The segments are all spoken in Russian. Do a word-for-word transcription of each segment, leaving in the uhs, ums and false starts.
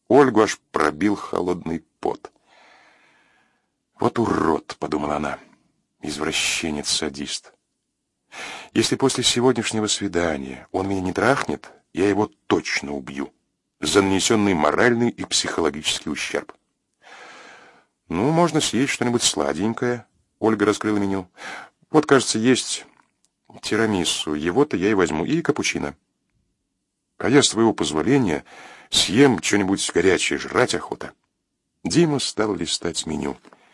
Ольгу аж пробил холодный пот. «Вот урод», — подумала она, — «извращенец-садист. Если после сегодняшнего свидания он меня не трахнет, я его точно убью за нанесенный моральный и психологический ущерб». «Ну, можно съесть что-нибудь сладенькое». Ольга раскрыла меню. «Вот, кажется, есть тирамиссу. Его-то я и возьму. И капучино. А я, с твоего позволения, съем что-нибудь горячее. Жрать охота». Дима стал листать меню.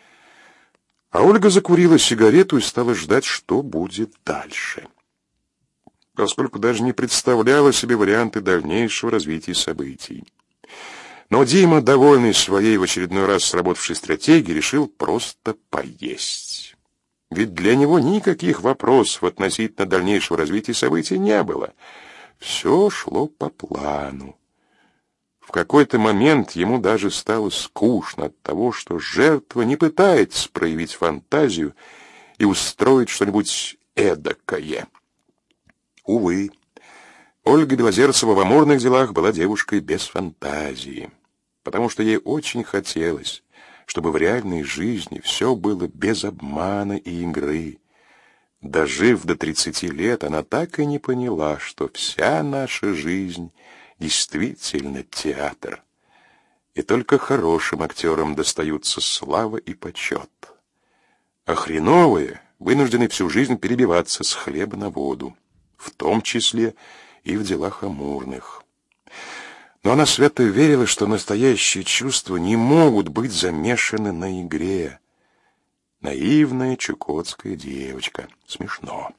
А Ольга закурила сигарету и стала ждать, что будет дальше, поскольку даже не представляла себе варианты дальнейшего развития событий. Но Дима, довольный своей в очередной раз сработавшей стратегией, решил просто поесть. Ведь для него никаких вопросов относительно дальнейшего развития событий не было. Все шло по плану. В какой-то момент ему даже стало скучно от того, что жертва не пытается проявить фантазию и устроить что-нибудь эдакое. Увы, Ольга Белозерцева в амурных делах была девушкой без фантазии, потому что ей очень хотелось, чтобы в реальной жизни все было без обмана и игры. Дожив до тридцати лет, она так и не поняла, что вся наша жизнь действительно театр, и только хорошим актерам достаются слава и почет, а хреновые вынуждены всю жизнь перебиваться с хлеба на воду, в том числе и в делах амурных. Но она свято верила, что настоящие чувства не могут быть замешаны на игре. Наивная чукотская девочка. Смешно.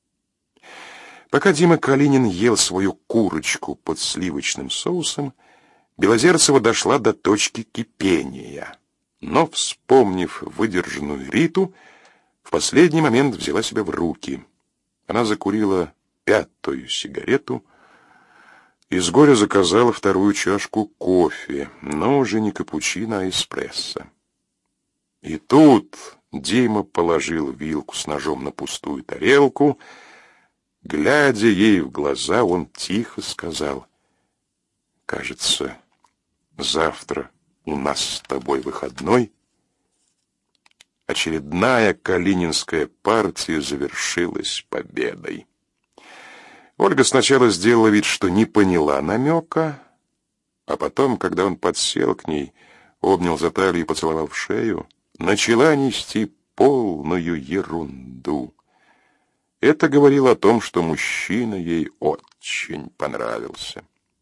Пока Дима Калинин ел свою курочку под сливочным соусом, Белозерцева дошла до точки кипения. Но, вспомнив выдержанную Риту, в последний момент взяла себя в руки. Она закурила пятую сигарету и с горя заказала вторую чашку кофе, но уже не капучино, а эспрессо. И тут Дима положил вилку с ножом на пустую тарелку. Глядя ей в глаза, он тихо сказал: «Кажется, завтра у нас с тобой выходной». Очередная калининская партия завершилась победой. Ольга сначала сделала вид, что не поняла намека, а потом, когда он подсел к ней, обнял за талию и поцеловал в шею, начала нести полную ерунду. Это говорило о том, что мужчина ей очень понравился.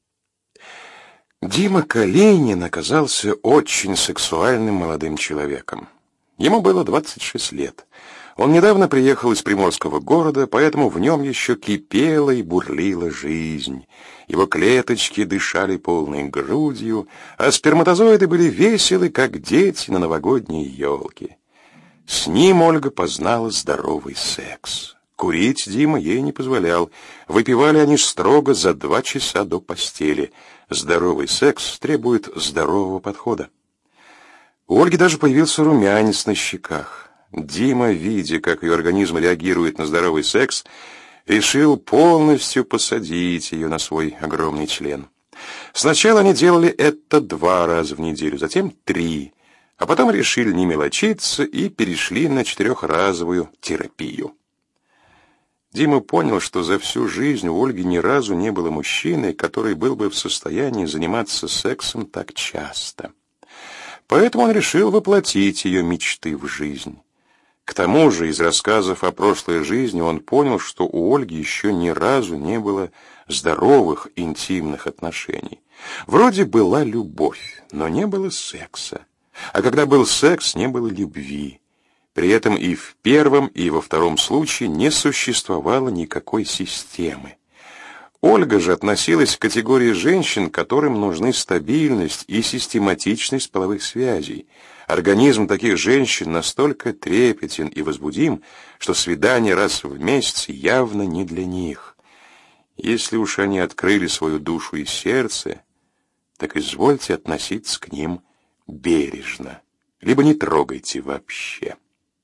Дима Калинин оказался очень сексуальным молодым человеком. Ему было двадцать шесть лет. Он недавно приехал из приморского города, поэтому в нем еще кипела и бурлила жизнь. Его клеточки дышали полной грудью, а сперматозоиды были веселы, как дети на новогодней елке. С ним Ольга познала здоровый секс. Курить Дима ей не позволял. Выпивали они строго за два часа до постели. Здоровый секс требует здорового подхода. У Ольги даже появился румянец на щеках. Дима, видя, как ее организм реагирует на здоровый секс, решил полностью посадить ее на свой огромный член. Сначала они делали это два раза в неделю, затем три, а потом решили не мелочиться и перешли на четырехразовую терапию. Дима понял, что за всю жизнь у Ольги ни разу не было мужчины, который был бы в состоянии заниматься сексом так часто. Поэтому он решил воплотить ее мечты в жизнь. К тому же из рассказов о прошлой жизни он понял, что у Ольги еще ни разу не было здоровых интимных отношений. Вроде была любовь, но не было секса. А когда был секс, не было любви. При этом и в первом, и во втором случае не существовало никакой системы. Ольга же относилась к категории женщин, которым нужны стабильность и систематичность половых связей. Организм таких женщин настолько трепетен и возбудим, что свидание раз в месяц явно не для них. Если уж они открыли свою душу и сердце, так извольте относиться к ним бережно, либо не трогайте вообще.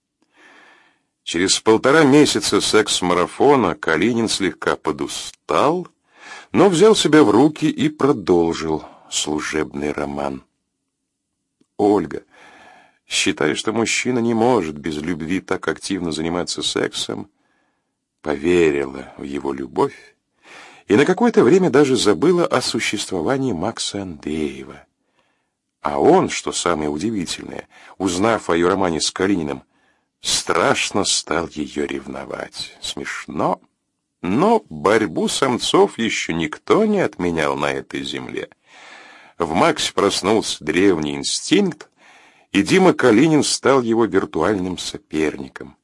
Через полтора месяца секс-марафона Калинин слегка подустал, но взял себя в руки и продолжил служебный роман. Ольга, считая, что мужчина не может без любви так активно заниматься сексом, поверила в его любовь и на какое-то время даже забыла о существовании Макса Андреева. А он, что самое удивительное, узнав о ее романе с Калининым, страшно стал ее ревновать. Смешно, но борьбу самцов еще никто не отменял на этой земле. В Максе проснулся древний инстинкт, и Дима Калинин стал его виртуальным соперником.